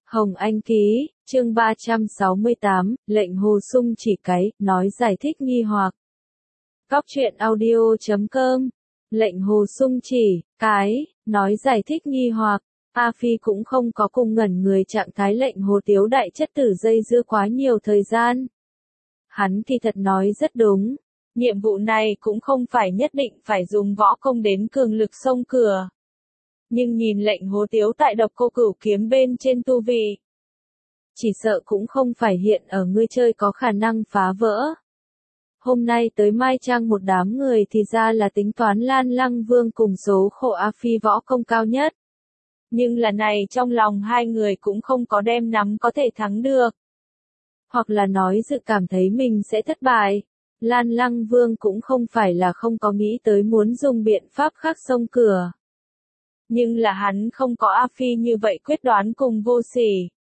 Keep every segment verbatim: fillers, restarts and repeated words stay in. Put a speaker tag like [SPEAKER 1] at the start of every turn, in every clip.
[SPEAKER 1] Hồng Anh ký, chương ba trăm sáu mươi tám, lệnh hồ sung chỉ cái, nói giải thích nghi hoặc. Góc truyện audio chấm com, lệnh hồ sung chỉ, cái, nói giải thích nghi hoặc. A Phi cũng không có cùng ngẩn người trạng thái lệnh hồ tiếu đại chất tử dây dưa quá nhiều thời gian. Hắn kỳ thật nói rất đúng. Nhiệm vụ này cũng không phải nhất định phải dùng võ công đến cường lực xông cửa. Nhưng nhìn lệnh hồ tiếu tại độc cô cửu kiếm bên trên tu vị, chỉ sợ cũng không phải hiện ở ngươi chơi có khả năng phá vỡ. Hôm nay tới Mai Trang một đám người thì ra là tính toán Lan Lăng Vương cùng số khổ A Phi võ công cao nhất. Nhưng lần này trong lòng hai người cũng không có đem nắm có thể thắng được. Hoặc là nói dự cảm thấy mình sẽ thất bại. Lan Lăng Vương cũng không phải là không có nghĩ tới muốn dùng biện pháp khác xông cửa. Nhưng là hắn không có A Phi như vậy quyết đoán cùng vô sỉ.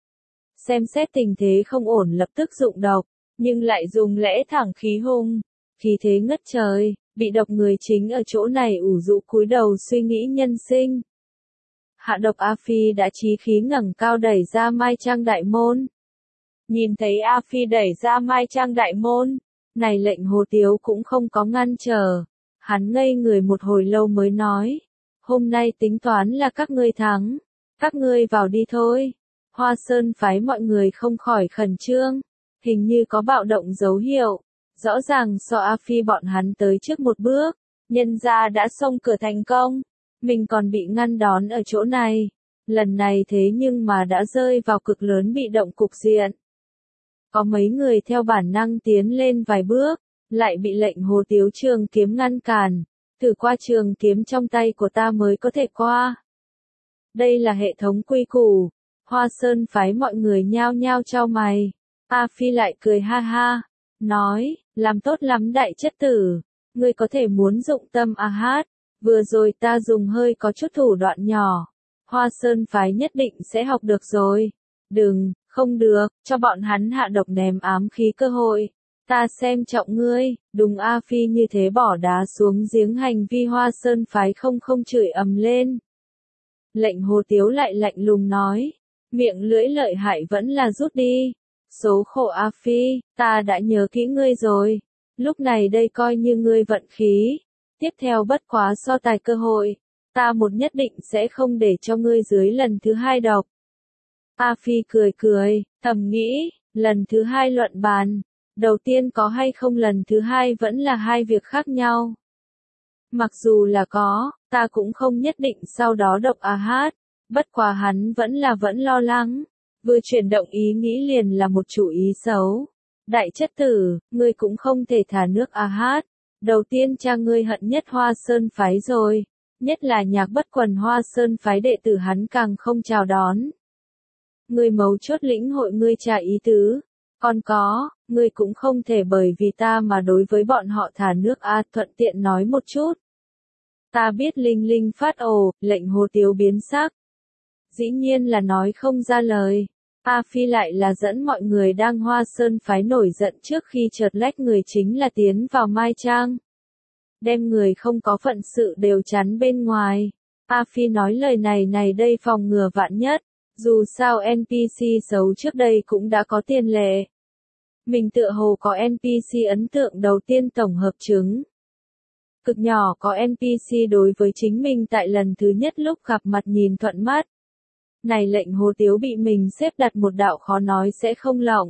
[SPEAKER 1] Xem xét tình thế không ổn lập tức dụng độc, nhưng lại dùng lẽ thẳng khí hung, khí thế ngất trời, bị độc người chính ở chỗ này ủ rũ cúi đầu suy nghĩ nhân sinh. Hạ độc A Phi đã chí khí ngẩng cao đẩy ra Mai Trang đại môn. Nhìn thấy A Phi đẩy ra Mai Trang đại môn, này lệnh hồ tiếu cũng không có ngăn trở. Hắn ngây người một hồi lâu mới nói, hôm nay tính toán là các ngươi thắng, các ngươi vào đi thôi. Hoa Sơn phái mọi người không khỏi khẩn trương, hình như có bạo động dấu hiệu, rõ ràng so A Phi bọn hắn tới trước một bước, nhân gia đã xông cửa thành công, mình còn bị ngăn đón ở chỗ này, lần này thế nhưng mà đã rơi vào cực lớn bị động cục diện. Có mấy người theo bản năng tiến lên vài bước, lại bị lệnh hồ tiếu trường kiếm ngăn cản, thử qua trường kiếm trong tay của ta mới có thể qua. Đây là hệ thống quy củ. Hoa Sơn phái mọi người nhao nhao chau mày. A Phi lại cười ha ha, nói, làm tốt lắm đại chất tử, ngươi có thể muốn dụng tâm a hát, vừa rồi ta dùng hơi có chút thủ đoạn nhỏ, Hoa Sơn phái nhất định sẽ học được rồi. Đừng, không được, cho bọn hắn hạ độc ném ám khí cơ hội, ta xem trọng ngươi. Đúng, A Phi như thế bỏ đá xuống giếng hành vi Hoa Sơn phái không không chửi ầm lên. Lệnh hồ tiếu lại lạnh lùng nói, miệng lưỡi lợi hại vẫn là rút đi. Số khổ A Phi, ta đã nhớ kỹ ngươi rồi. Lúc này đây coi như ngươi vận khí. Tiếp theo bất quá so tài cơ hội. Ta một nhất định sẽ không để cho ngươi dưới lần thứ hai độc. A Phi cười cười, thầm nghĩ, lần thứ hai luận bàn. Đầu tiên có hay không lần thứ hai vẫn là hai việc khác nhau. Mặc dù là có, ta cũng không nhất định sau đó độc A hát. Bất quá hắn vẫn là vẫn lo lắng, vừa chuyển động ý nghĩ liền là một chủ ý xấu. Đại chất tử, ngươi cũng không thể thả nước A hát. Đầu tiên cha ngươi hận nhất Hoa Sơn phái rồi, nhất là nhạc bất quần Hoa Sơn phái đệ tử hắn càng không chào đón. Ngươi mấu chốt lĩnh hội ngươi trả ý tứ, còn có, ngươi cũng không thể bởi vì ta mà đối với bọn họ thả nước A. Thuận tiện nói một chút. Ta biết Linh Linh phát ồ, lệnh hồ tiếu biến sắc. Dĩ nhiên là nói không ra lời. A Phi lại là dẫn mọi người đang Hoa Sơn phái nổi giận trước khi chợt lách người chính là tiến vào Mai Trang. Đem người không có phận sự đều chắn bên ngoài. A Phi nói lời này này đây phòng ngừa vạn nhất. Dù sao en pê xê xấu trước đây cũng đã có tiền lệ. Mình tựa hồ có en pê xê ấn tượng đầu tiên tổng hợp chứng. Cực nhỏ có en pê xê đối với chính mình tại lần thứ nhất lúc gặp mặt nhìn thuận mắt. Này lệnh hồ tiếu bị mình xếp đặt một đạo khó nói sẽ không lỏng.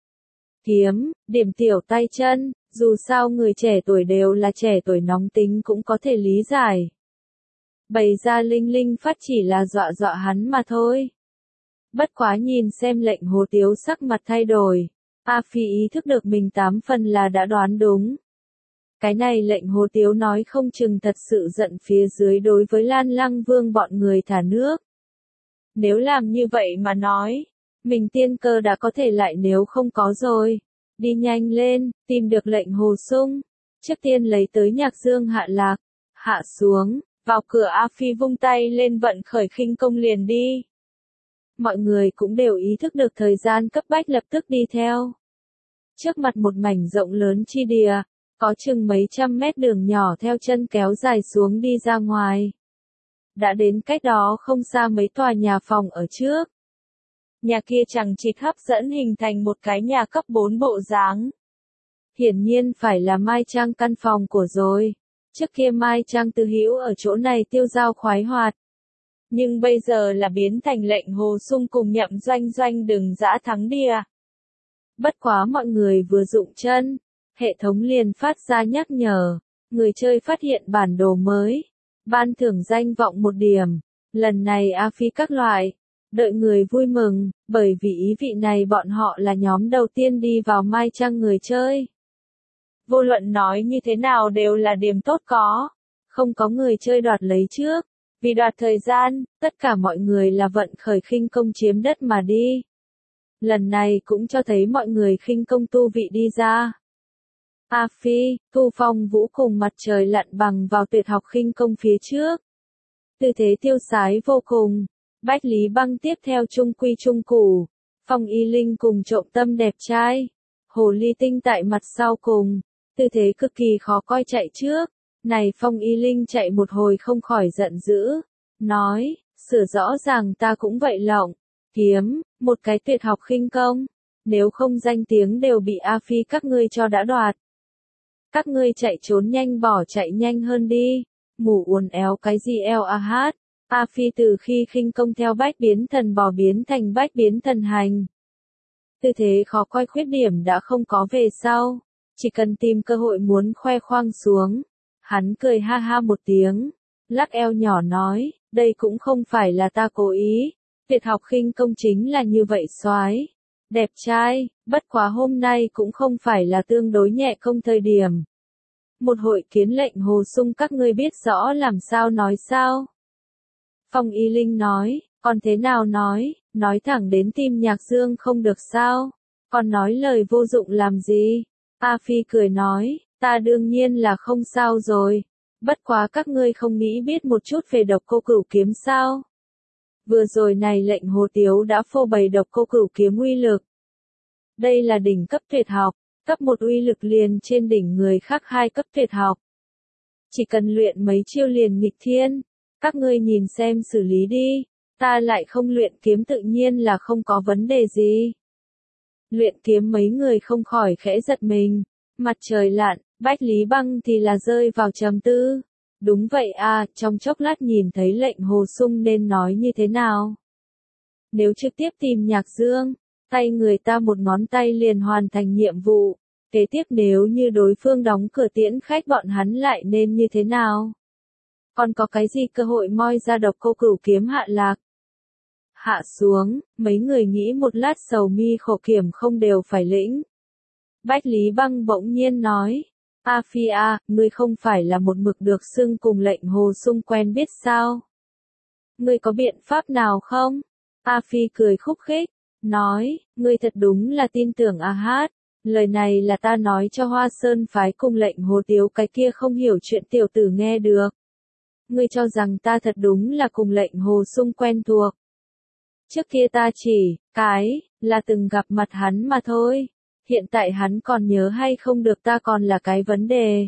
[SPEAKER 1] Kiếm, điểm tiểu tay chân, dù sao người trẻ tuổi đều là trẻ tuổi nóng tính cũng có thể lý giải. Bày ra Linh Linh phát chỉ là dọa dọa hắn mà thôi. Bất quá nhìn xem lệnh hồ tiếu sắc mặt thay đổi. A Phi ý thức được mình tám phần là đã đoán đúng. Cái này lệnh hồ tiếu nói không chừng thật sự giận phía dưới đối với Lan Lăng Vương bọn người thả nước. Nếu làm như vậy mà nói, mình tiên cơ đã có thể lại nếu không có rồi. Đi nhanh lên, tìm được lệnh hồ sung. Trước tiên lấy tới nhạc dương hạ lạc. Hạ xuống, vào cửa A Phi vung tay lên vận khởi khinh công liền đi. Mọi người cũng đều ý thức được thời gian cấp bách lập tức đi theo. Trước mặt một mảnh rộng lớn chi địa, có chừng mấy trăm mét đường nhỏ theo chân kéo dài xuống đi ra ngoài. Đã đến cách đó không xa mấy tòa nhà phòng ở trước. Nhà kia chẳng chịt hấp dẫn hình thành một cái nhà cấp bốn bộ dáng. Hiển nhiên phải là Mai Trang căn phòng của rồi. Trước kia Mai Trang Từ Hữu ở chỗ này tiêu dao khoái hoạt. Nhưng bây giờ là biến thành Lệnh Hồ Sung cùng Nhậm Doanh Doanh đừng dã thắng đìa. Bất quá mọi người vừa dụng chân, hệ thống liền phát ra nhắc nhở, người chơi phát hiện bản đồ mới, ban thưởng danh vọng một điểm, lần này A Phi các loại, đợi người vui mừng, bởi vì ý vị này bọn họ là nhóm đầu tiên đi vào Mai Trang người chơi. Vô luận nói như thế nào đều là điểm tốt có, không có người chơi đoạt lấy trước, vì đoạt thời gian, tất cả mọi người là vận khởi khinh công chiếm đất mà đi. Lần này cũng cho thấy mọi người khinh công tu vị đi ra. A Phi, Thu Phong Vũ cùng Mặt Trời lặn bằng vào tuyệt học khinh công phía trước. Tư thế tiêu sái vô cùng, Bách Lý Băng tiếp theo trung quy trung củ, Phong Y Linh cùng Trộm Tâm đẹp trai, Hồ Ly Tinh tại mặt sau cùng, tư thế cực kỳ khó coi chạy trước. Này Phong Y Linh chạy một hồi không khỏi giận dữ, nói, sửa rõ ràng ta cũng vậy lộng, kiếm, một cái tuyệt học khinh công, nếu không danh tiếng đều bị A Phi các ngươi cho đã đoạt. Các ngươi chạy trốn nhanh bỏ chạy nhanh hơn đi, mù uốn éo cái gì eo a hát, A Phi từ khi khinh công theo bách biến thần bò biến thành bách biến thần hành. Tư thế khó coi khuyết điểm đã không có về sau, chỉ cần tìm cơ hội muốn khoe khoang xuống. Hắn cười ha ha một tiếng, lắc eo nhỏ nói, đây cũng không phải là ta cố ý, tuyệt học khinh công chính là như vậy soái, đẹp trai, bất quá hôm nay cũng không phải là tương đối nhẹ công thời điểm. Một hội kiến Lệnh Hồ Sung các ngươi biết rõ làm sao nói sao? Phong Y Linh nói, còn thế nào nói, nói thẳng đến tim Nhạc Dương không được sao, còn nói lời vô dụng làm gì? A Phi cười nói, ta đương nhiên là không sao rồi, bất quá các ngươi không nghĩ biết một chút về độc cô cửu kiếm sao. Vừa rồi này Lệnh Hồ Tiếu đã phô bày độc cô cửu kiếm uy lực. Đây là đỉnh cấp tuyệt học, cấp một uy lực liền trên đỉnh người khác hai cấp tuyệt học. Chỉ cần luyện mấy chiêu liền nghịch thiên, các ngươi nhìn xem xử lý đi, ta lại không luyện kiếm tự nhiên là không có vấn đề gì. Luyện kiếm mấy người không khỏi khẽ giật mình. Mặt Trời lặn, Bách Lý Băng thì là rơi vào trầm tư. Đúng vậy à, trong chốc lát nhìn thấy Lệnh Hồ Sung nên nói như thế nào? Nếu trực tiếp tìm Nhạc Dương, tay người ta một ngón tay liền hoàn thành nhiệm vụ. Kế tiếp nếu như đối phương đóng cửa tiễn khách bọn hắn lại nên như thế nào? Còn có cái gì cơ hội moi ra độc cô cửu kiếm hạ lạc? Hạ xuống, mấy người nghĩ một lát sầu mi khổ kiểm không đều phải lĩnh. Bách Lý Băng bỗng nhiên nói, A Phi a, ngươi không phải là một mực được xưng cùng Lệnh Hồ Sung quen biết sao? Ngươi có biện pháp nào không? A Phi cười khúc khích, nói, ngươi thật đúng là tin tưởng A Hát, lời này là ta nói cho Hoa Sơn phái cùng Lệnh Hồ Tiếu cái kia không hiểu chuyện tiểu tử nghe được. Ngươi cho rằng ta thật đúng là cùng Lệnh Hồ Sung quen thuộc. Trước kia ta chỉ, cái, là từng gặp mặt hắn mà thôi. Hiện tại hắn còn nhớ hay không được ta còn là cái vấn đề.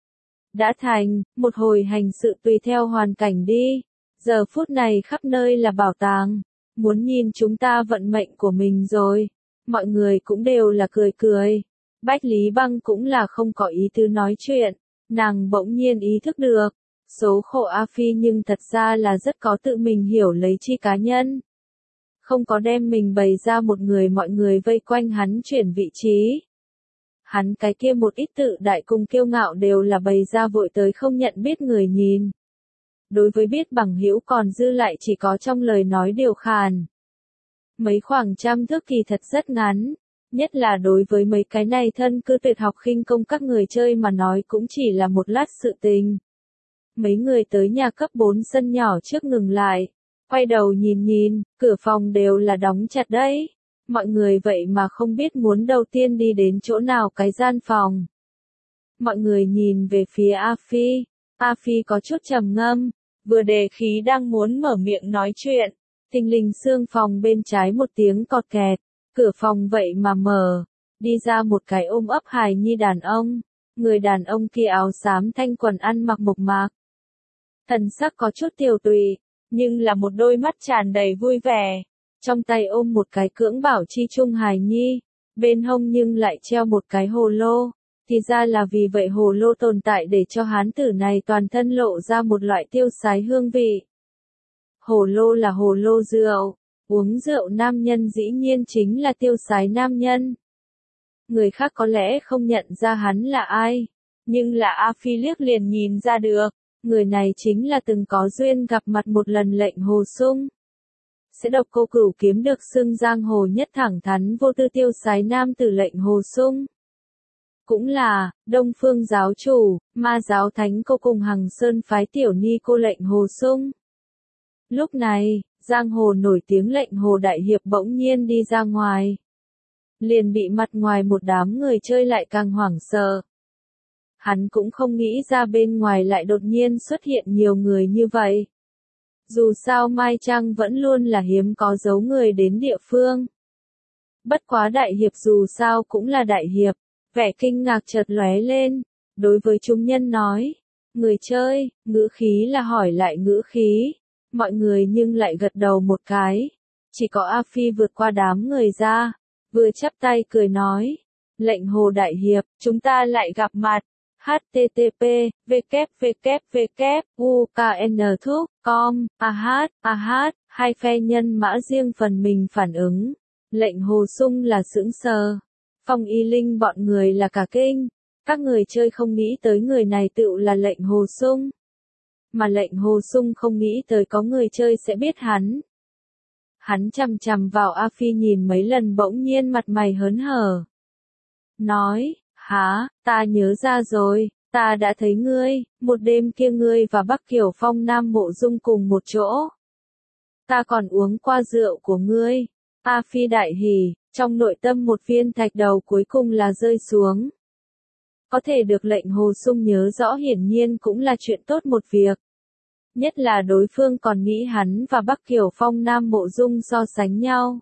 [SPEAKER 1] Đã thành, một hồi hành sự tùy theo hoàn cảnh đi. Giờ phút này khắp nơi là bảo tàng. Muốn nhìn chúng ta vận mệnh của mình rồi. Mọi người cũng đều là cười cười. Bách Lý Băng cũng là không có ý tứ nói chuyện. Nàng bỗng nhiên ý thức được. Số khổ A Phi nhưng thật ra là rất có tự mình hiểu lấy chi cá nhân. Không có đem mình bày ra một người mọi người vây quanh hắn chuyển vị trí. Hắn cái kia một ít tự đại cùng kiêu ngạo đều là bày ra vội tới không nhận biết người nhìn. Đối với biết bằng hữu còn dư lại chỉ có trong lời nói điều khàn. Mấy khoảng trăm thước kỳ thật rất ngắn, nhất là đối với mấy cái này thân cư tuyệt học khinh công các người chơi mà nói cũng chỉ là một lát sự tình. Mấy người tới nhà cấp bốn sân nhỏ trước ngừng lại. Quay đầu nhìn nhìn, cửa phòng đều là đóng chặt đấy. Mọi người vậy mà không biết muốn đầu tiên đi đến chỗ nào cái gian phòng. Mọi người nhìn về phía A Phi. A Phi có chút trầm ngâm, vừa đề khí đang muốn mở miệng nói chuyện. Thình lình xương phòng bên trái một tiếng cọt kẹt. Cửa phòng vậy mà mở. Đi ra một cái ôm ấp hài nhi đàn ông. Người đàn ông kia áo xám thanh quần ăn mặc mộc mạc. Thần sắc có chút tiều tụy. Nhưng là một đôi mắt tràn đầy vui vẻ. trong tay ôm một cái cưỡng bảo chi trung hài nhi, bên hông nhưng lại treo một cái hồ lô. Thì ra là vì vậy hồ lô tồn tại để cho hán tử này toàn thân lộ ra một loại tiêu sái hương vị. Hồ lô là hồ lô rượu, uống rượu nam nhân dĩ nhiên chính là tiêu sái nam nhân. Người khác có lẽ không nhận ra hắn là ai, nhưng là A Phi liếc liền nhìn ra được, người này chính là từng có duyên gặp mặt một lần Lệnh Hồ Sung. Sẽ độc cô cửu kiếm được xưng giang hồ nhất thẳng thắn vô tư tiêu sái nam tử Lệnh Hồ Sung. Cũng là, Đông Phương giáo chủ, Ma giáo thánh cô cùng Hằng Sơn phái tiểu ni cô Lệnh Hồ Sung. Lúc này, giang hồ nổi tiếng Lệnh Hồ đại hiệp bỗng nhiên đi ra ngoài. Liền bị mặt ngoài một đám người chơi lại càng hoảng sợ. Hắn cũng không nghĩ ra bên ngoài lại đột nhiên xuất hiện nhiều người như vậy. Dù sao Mai Trang vẫn luôn là hiếm có dấu người đến địa phương. Bất quá đại hiệp dù sao cũng là đại hiệp, vẻ kinh ngạc chợt lóe lên, đối với chúng nhân nói, người chơi, ngữ khí là hỏi lại ngữ khí, mọi người nhưng lại gật đầu một cái, chỉ có A Phi vượt qua đám người ra, vừa chắp tay cười nói, Lệnh Hồ đại hiệp, chúng ta lại gặp mặt. H T T P, W W W, U K N Thúc, com, A H, A H, hai phe nhân mã riêng phần mình phản ứng. Lệnh Hồ Sung là sững sờ. Phong Y Linh bọn người là cả kinh. Các người chơi không nghĩ tới người này tựu là Lệnh Hồ Sung. Mà Lệnh Hồ Sung không nghĩ tới có người chơi sẽ biết hắn. Hắn chằm chằm vào A Phi nhìn mấy lần bỗng nhiên mặt mày hớn hở. Nói, hả, ta nhớ ra rồi, ta đã thấy ngươi, một đêm kia ngươi và Bắc Kiều Phong Nam Mộ Dung cùng một chỗ. Ta còn uống qua rượu của ngươi. A Phi đại hỉ, trong nội tâm một viên thạch đầu cuối cùng là rơi xuống. Có thể được Lệnh Hồ Sung nhớ rõ hiển nhiên cũng là chuyện tốt một việc. Nhất là đối phương còn nghĩ hắn và Bắc Kiều Phong Nam Mộ Dung so sánh nhau.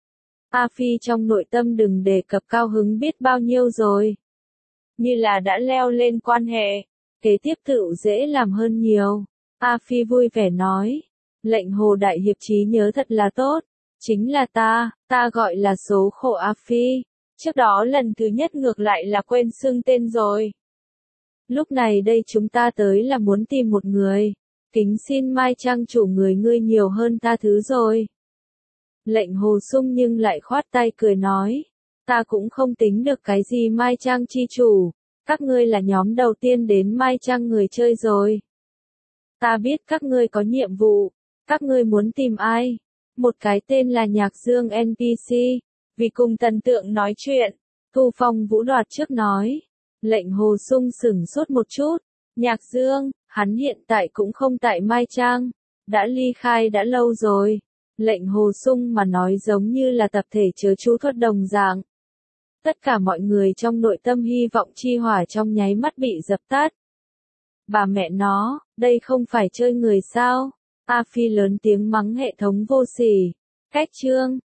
[SPEAKER 1] A Phi trong nội tâm đừng đề cập cao hứng biết bao nhiêu rồi. Như là đã leo lên quan hệ, kế tiếp tựu dễ làm hơn nhiều. A Phi vui vẻ nói, Lệnh Hồ đại hiệp trí nhớ thật là tốt, chính là ta, ta gọi là số khổ A Phi, trước đó lần thứ nhất ngược lại là quên xưng tên rồi. Lúc này đây chúng ta tới là muốn tìm một người, kính xin Mai Trang chủ người ngươi nhiều hơn ta thứ rồi. Lệnh Hồ Sung nhưng lại khoát tay cười nói, ta cũng không tính được cái gì Mai Trang chi chủ, các ngươi là nhóm đầu tiên đến Mai Trang người chơi rồi. Ta biết các ngươi có nhiệm vụ, các ngươi muốn tìm ai? Một cái tên là Nhạc Dương N P C, vì cùng Tần Tượng nói chuyện, Thu Phong Vũ đoạt trước nói. Lệnh Hồ Sung sửng sốt một chút, Nhạc Dương, hắn hiện tại cũng không tại Mai Trang, đã ly khai đã lâu rồi. Lệnh Hồ Sung mà nói giống như là tập thể chớ chú thuật đồng dạng. Tất cả mọi người trong nội tâm hy vọng chi hỏa trong nháy mắt bị dập tắt. Bà mẹ nó, đây không phải chơi người sao? A Phi lớn tiếng mắng hệ thống vô sỉ. Cách chương,